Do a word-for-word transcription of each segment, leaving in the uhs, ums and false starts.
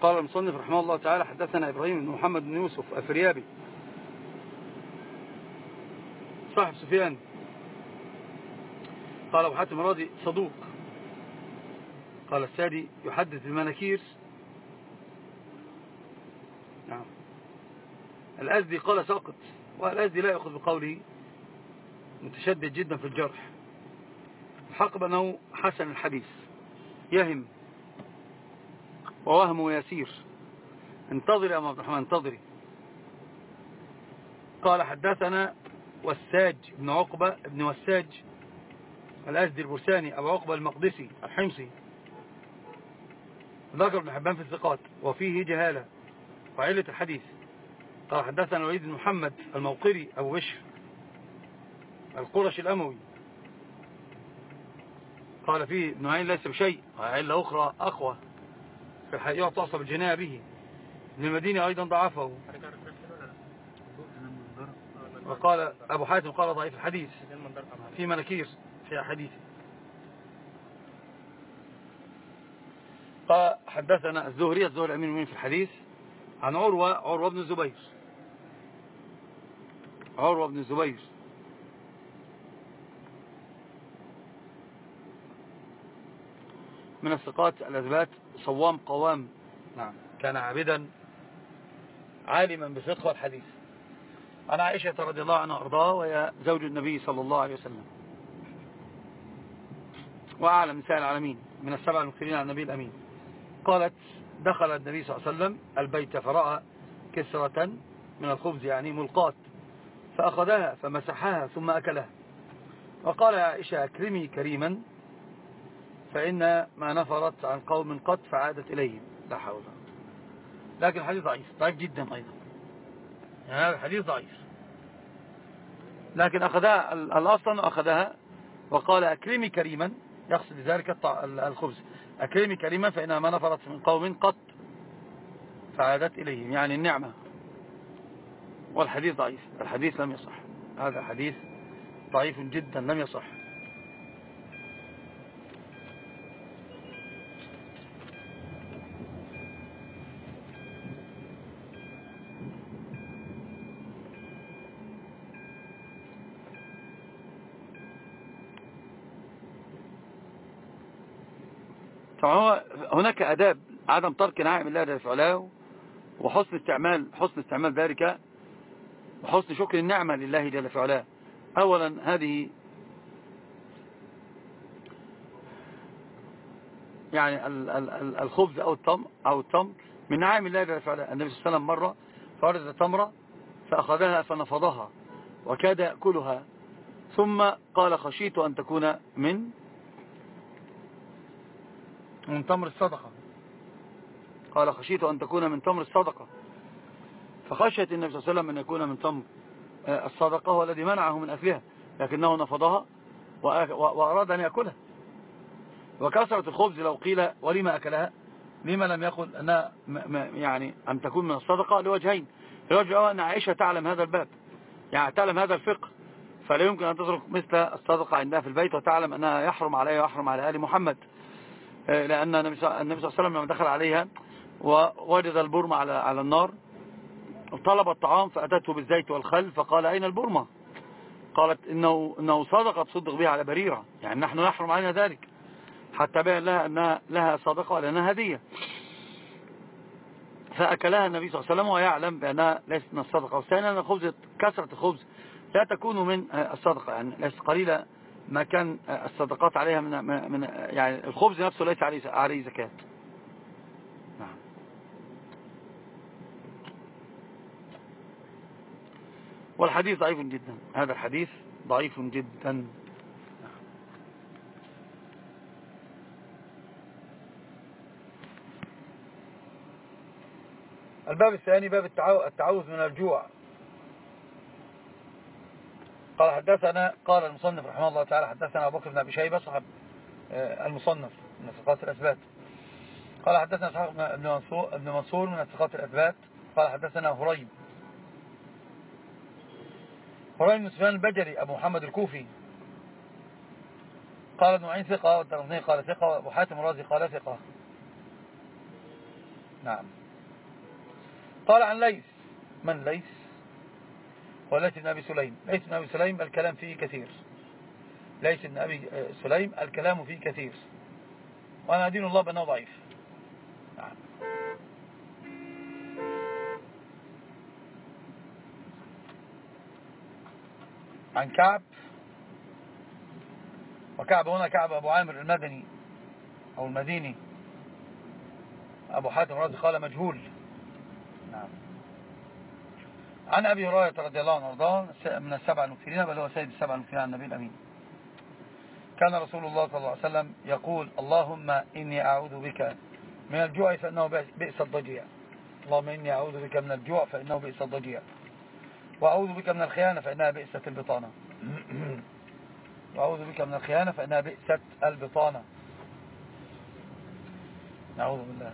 قال المصنف رحمه الله تعالى حدثنا إبراهيم بن محمد بن يوسف الفريابي صاحب سفيان. قال أبو حاتم الرازي صدوق. قال السادي يحدث بالمناكير. نعم. الأزدي قال ساقط، والأزدي لا يأخذ بقوله، متشدد جدا في الجرح. الحق بأنه حسن الحديث، يهم ووهمه يسير. انتظري يا أبو عبد الرحمن انتظري. قال حدثنا وساج بن عقبة ابن وساج الأزدي البرساني أبو عقبة المقدسي الحمصي، ذكر ابن حبان في الثقات وفيه جهالة وعلة الحديث. قال حدثنا الوليد بن محمد الموقري أبو بشر القرشي الأموي، قال فيه ابن عين ليس بشيء، علة أخرى أخوة في الحقيقة تعصب الجناية به. ابن المدينة أيضا ضعفه. وقال أبو حاتم قال ضعيف الحديث في مناكير في حديثه. قال حدثنا الزهري الزهري أمين المؤمنين في الحديث عن عروة عروة بن الزبير عروة بن الزبير من الثقات الأثبات، صوام قوام. نعم. كان عابدا عالما بفقه الحديث. عن عائشة رضي الله عنها وارضاها وهي زوج النبي صلى الله عليه وسلم وأعلم نساء العالمين من السبع المكثرين على النبي الأمين. قالت دخل النبي صلى الله عليه وسلم البيت فرأى كسرة من الخبز يعني ملقات، فأخذها فمسحها ثم أكلها، وقال يا عائشة أكرمي كريما فإن ما نفرت عن قوم قد فعادت إليهم. لا حول. لكن الحديث ضعيف ضعيف جدا أيضا، يعني هذا الحديث ضعيف، لكن أخذها الأصل أخذها وقال أكرمي كريما، يقصد ذلك الخبز، أكرمي كريما فإنها ما نفرت من قوم قد فعادت إليهم، يعني النعمة. والحديث ضعيف، الحديث لم يصح، هذا حديث ضعيف جدا لم يصح. هناك أداب عدم ترك نعم الله جل وعلا، وحسن استعمال حسن استعمال ذلك، وحسن شكر النعمة لله جل وعلا. أولا هذه يعني الخبز أو التمر أو التمر من نعم الله جل وعلا. النبي صلى الله عليه وسلم مرة فرز تمرة فأخذها فنفضها وكاد يأكلها، ثم قال خشيت أن تكون من من تمر الصدقة، قال خشيت أن تكون من تمر الصدقة، فخشيت النبي صلى الله عليه وسلم أن يكون من تمر الصدقة، هو الذي منعه من أكلها، لكنه نفضها وأراد أن يأكلها. وكسرة الخبز لو قيل ولما أكلها، لما لم يقل أنها يعني أن تكون من الصدقة، لوجهين. الوجه الأول أن عائشة تعلم هذا الباب، يعني تعلم هذا الفقه، فلا يمكن أن تترك مثل الصدقة عندها في البيت وتعلم أنها يحرم عليها ويحرم على آل محمد، لأن النبي صلى الله عليه وسلم لما دخل عليها ووجد البرمة على على النار طلب الطعام فأتته بالزيت والخل، فقال أين البرمة؟ قالت إنه, إنه صدقة تصدق بها على بريرة، يعني نحن نحرم علينا ذلك، حتى بين لها أنها لها صدقة ولأنها هدية. فأكلها النبي صلى الله عليه وسلم ويعلم بأنها ليست من الصدقة. والثانية أن الخبز كسرة الخبز لا تكون من الصدقة، يعني ليست قليلة ما كان الصدقات عليها من, من يعني الخبز نفسه ليس عليه عليه زكاة. نعم. والحديث ضعيف جدا، هذا الحديث ضعيف جدا. الباب الثاني باب التعوذ من الجوع. قال حدثنا قال المصنف رحمه الله تعالى حدثنا أبو بكر بن أبي شيبة صاحب المصنف من ثقات الأثبات. قال حدثنا إسحاق بن منصور ابن منصور من ثقات الأثبات. قال حدثنا هريب هريب بن سفيان البجلي أبو محمد الكوفي. قال ابن معين ثقة، والدرمذي قال ثقة، وأبو حاتم الرازي قال ثقة. نعم. قال عن ليث. من ليث؟ هو ليث بن أبي سليم. ليث بن أبي سليم الكلام فيه كثير. ليث بن أبي سليم الكلام فيه كثير، وأنا أدين الله بأنه ضعيف. نعم. عن كعب، وكعب هنا كعب أبو عامر المدني أو المديني، أبو حاتم الرازي قال مجهول. نعم. عن أبي هريرة رضي الله عنه وارضاه من السبع المكثرين، بل هو سيد السبع المكثرين عن النبي الأمين. كان رسول الله صلى الله عليه وسلم يقول: اللهم إني أعوذ بك من الجوع فإنه بئس الضجيع. اللهم إني أعوذ بك من الجوع فإنه بئس الضجيع، وأعوذ بك من الخيانة فإنها بئست البطانة. وأعوذ بك من الخيانة فإنها بئست البطانة. نعوذ بالله.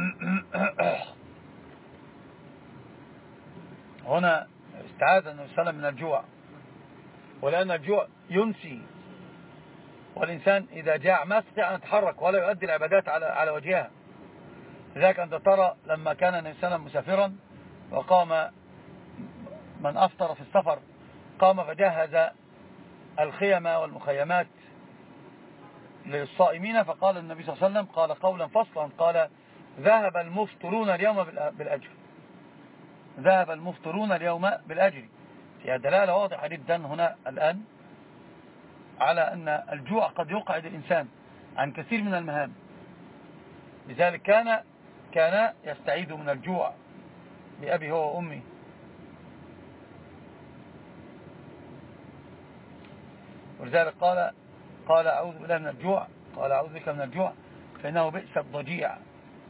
هنا استعاذ النبي صلى الله عليه وسلم من الجوع، ولأن الجوع ينسي، والإنسان إذا جاع ما يستطيع أن يتحرك ولا يؤدي العبادات على على وجهها. لذلك أنت ترى لما كان النبي صلى الله عليه وسلم مسافرا وقام من أفطر في السفر، قام فجهز الخيم والمخيمات للصائمين، فقال النبي صلى الله عليه وسلم قال قولا فصلا، قال: ذهب المفطرون اليوم بالأجر. ذهب المفطرون اليوم بالأجر. فيها دلالة واضحة جدا هنا الآن على أن الجوع قد يقعد الإنسان عن كثير من المهام. لذلك كان كان يستعيذ من الجوع بأبي هو وأمي. ولذلك قال قال أعوذ بالله من الجوع، قال أعوذ بك من الجوع فإنه بئس الضجيع.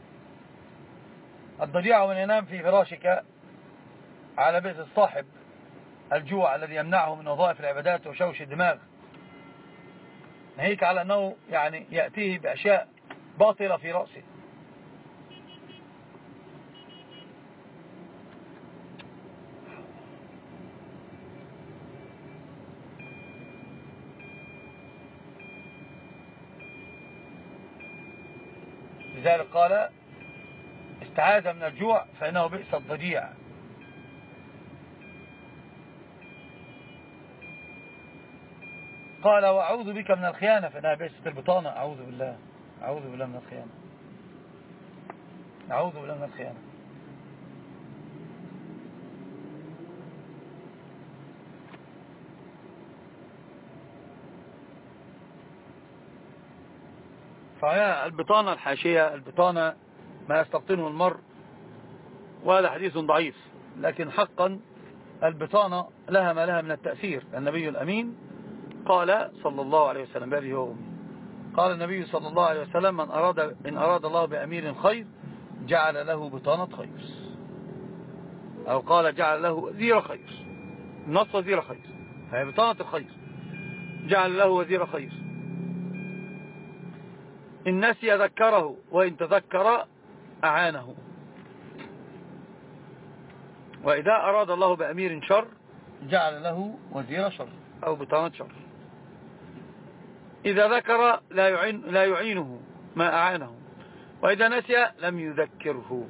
الضجيع من ينام في فراشك على بئس الصاحب، الجوع الذي يمنعه من وظائف العبادات وشوش الدماغ، ناهيك على أنه يعني يأتيه بأشياء باطلة في رأسه. لذلك قال استعاذ من الجوع فإنه بئس الضجيع. قال وأعوذ بك من الخيانة فإنها بئست البطانة. أعوذ بالله، أعوذ بالله من الخيانة، أعوذ بالله من الخيانة. فهي البطانة الحاشية، البطانة ما يستبطنه المرء، وهذا حديث ضعيف، لكن حقا البطانة لها ما لها من التأثير. النبي الأمين قال صلى الله عليه وسلم بأبي هو وأمي، قال النبي صلى الله عليه وسلم: من أراد إن أراد الله بأمير خير جعل له بطانة خير، أو قال جعل له وزير خير. النص وزير خير، فهي بطانة الخير، جعل له وزير خير. إن نسي ذكره، وإن تذكر أعانه. وإذا أراد الله بأمير شر جعل له وزير شر أو بطانة شر. إذا ذكر لا يعين لا يعينه ما أعانه، وإذا نسي لم يذكره.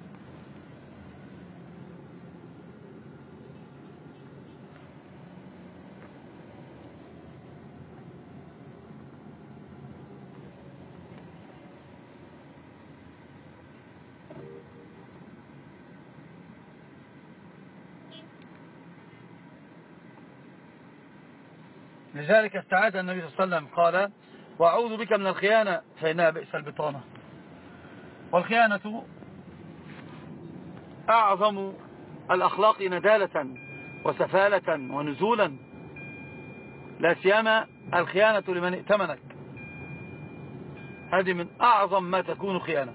لذلك استعاذ النبي صلى الله عليه وسلم قال: وأعوذ بك من الخيانة فإنها بئس البطانة. والخيانة أعظم الأخلاق ندالة وسفالة ونزولا، لا سيما الخيانة لمن ائتمنك، هذه من أعظم ما تكون خيانة.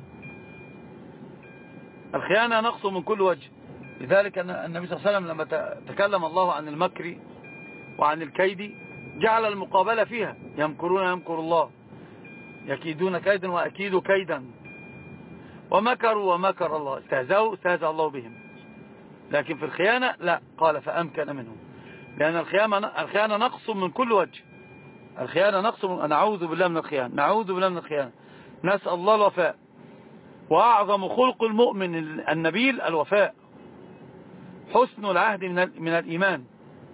الخيانة نقص من كل وجه. لذلك النبي صلى الله عليه وسلم لما تكلم الله عن المكر وعن الكيد جعل المقابلة فيها: يمكرون يمكر الله، يكيدون كيدا وأكيد كيدا، ومكروا ومكر الله، استهزأوا استهزأ الله بهم. لكن في الخيانة لا، قال فأمكن منهم، لأن الخيانة الخيانة نقص من كل وجه. الخيانة نقص من... نعوذ بالله من الخيانة، نعوذ بالله من الخيانة، نسأل الله الوفاء. وأعظم خلق المؤمن النبيل الوفاء، حسن العهد من الإيمان.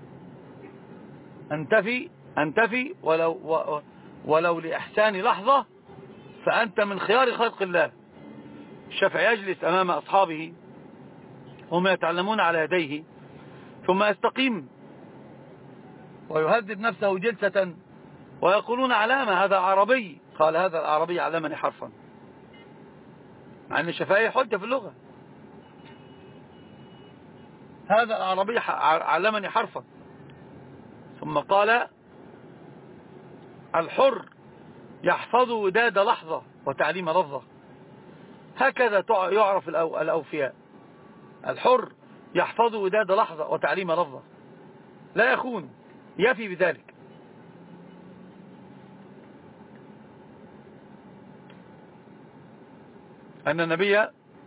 أنتفي أنتفي ولو, ولو لإحسان لحظة فأنت من خيار خلق الله. الشافعي يجلس أمام أصحابه هم يتعلمون على يديه ثم يستقيم ويهذب نفسه جلسة ويقولون علامة هذا عربي، قال هذا العربي علمني حرفا، مع أن الشافعي حجة في اللغة. هذا العربي علمني حرفا. ثم قال الحر يحفظ وداد لحظة وتعليم لفظة. هكذا يعرف الأوفياء، الحر يحفظ وداد لحظة وتعليم لفظة، لا يخون، يفي بذلك. أن النبي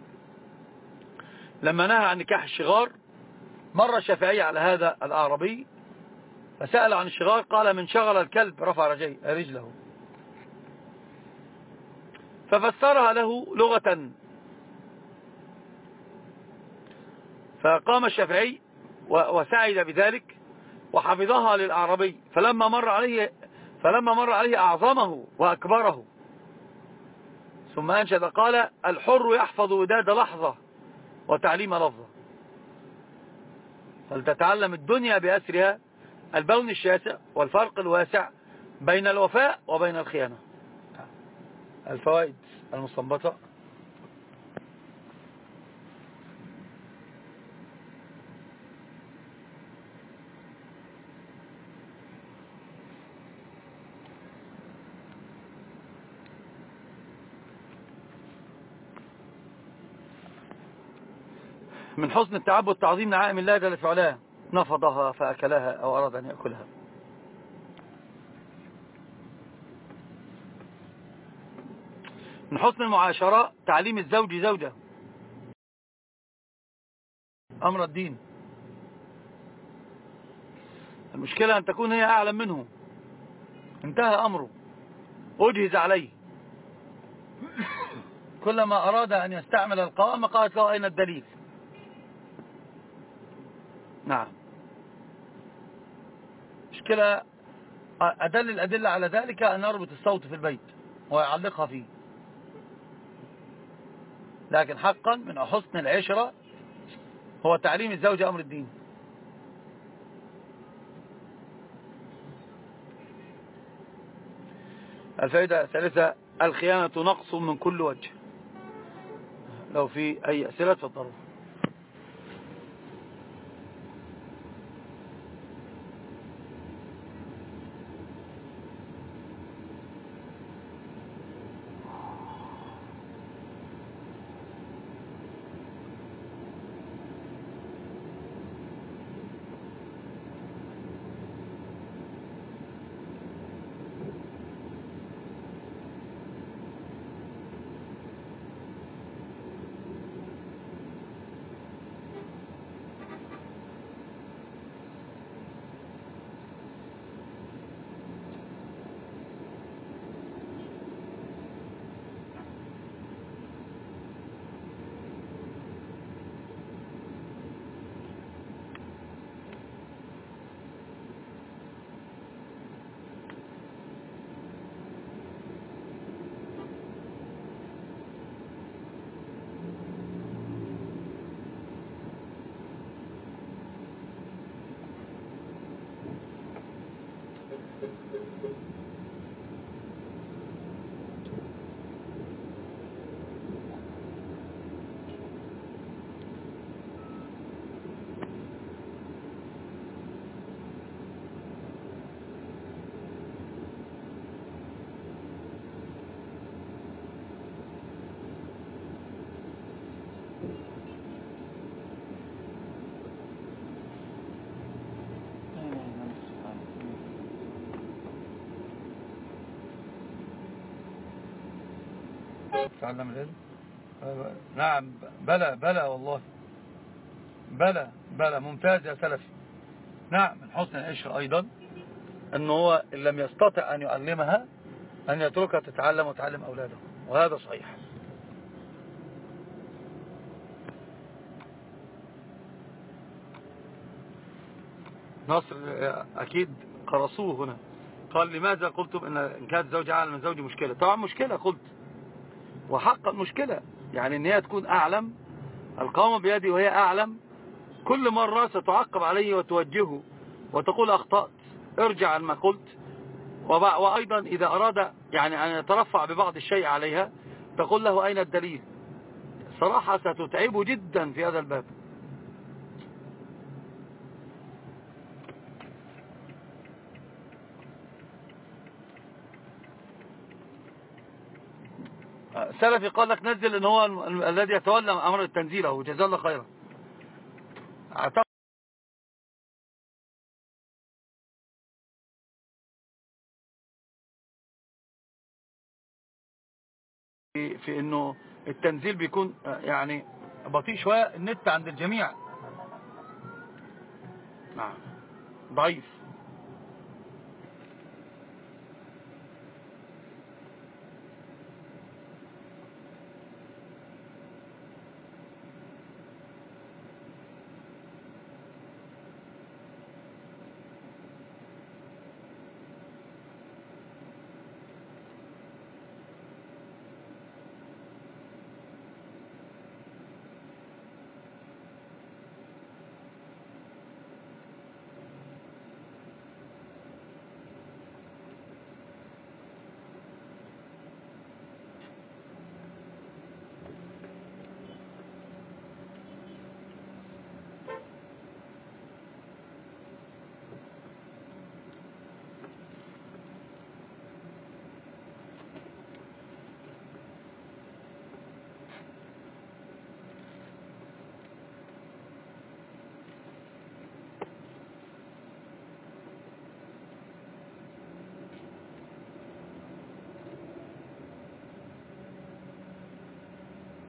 لما نهى عن نكاح الشغار مر الشافعي على هذا الأعرابي فسأل عن الشغار، قال من شغل الكلب رفع رجله، ففسرها له لغة. فقام الشافعي وسعد بذلك وحفظها للأعرابي، فلما مر عليه فلما مر عليه أعظمه وأكبره، ثم أنشد قال الحر يحفظ وداد لحظة وتعليم لفظة. فلتتعلم الدنيا بأسرها البون الشاسع والفرق الواسع بين الوفاء وبين الخيانة. الفوائد المستنبطة: من حسن التعبد تعظيم نعائم الله جل في علاه، نفضها فأكلها أو أراد أن يأكلها. من حسن المعاشرة تعليم الزوج زوجة، أمر الدين. المشكلة أن تكون هي أعلم منه، انتهى أمره، أجهز عليه، كلما أراد أن يستعمل القوام قالت له أين الدليل. نعم، مشكلة أدل الأدلة على ذلك أن يربط الصوت في البيت ويعلقها فيه. لكن حقا من حسن العشرة هو تعليم الزوجة أمر الدين. الفائدة الثالثة: الخيانة نقص من كل وجه. لو في أي أسئلة تفضلوا. تعلم العلم. نعم، بلى بلى والله، بلى بلى ممتاز يا سلفي. نعم، من حسن العشرة أيضا أنه هو إن لم يستطع أن يعلمها أن يتركها تتعلم وتعلم أولاده، وهذا صحيح. نصر أكيد قرصوه هنا، قال لماذا قلتم إن كانت زوجي أعلم من زوجي مشكلة؟ طبعا مشكلة قلت، وحقا مشكلة، يعني إن هي تكون أعلم، القوم بيدي وهي أعلم، كل مرة ستعقب عليه وتوجهه وتقول أخطأت، ارجع عن ما قلت. وأيضا إذا أراد يعني أن يترفع ببعض الشيء عليها تقول له أين الدليل. صراحة ستتعبه جدا في هذا الباب. سلفي قال لك نزل ان هو الذي يتولى امر التنزيل، او جزاه الله خيرا. اعتقد في, في انه التنزيل بيكون يعني بطيء شوية، النت عند الجميع نعم ضعيف.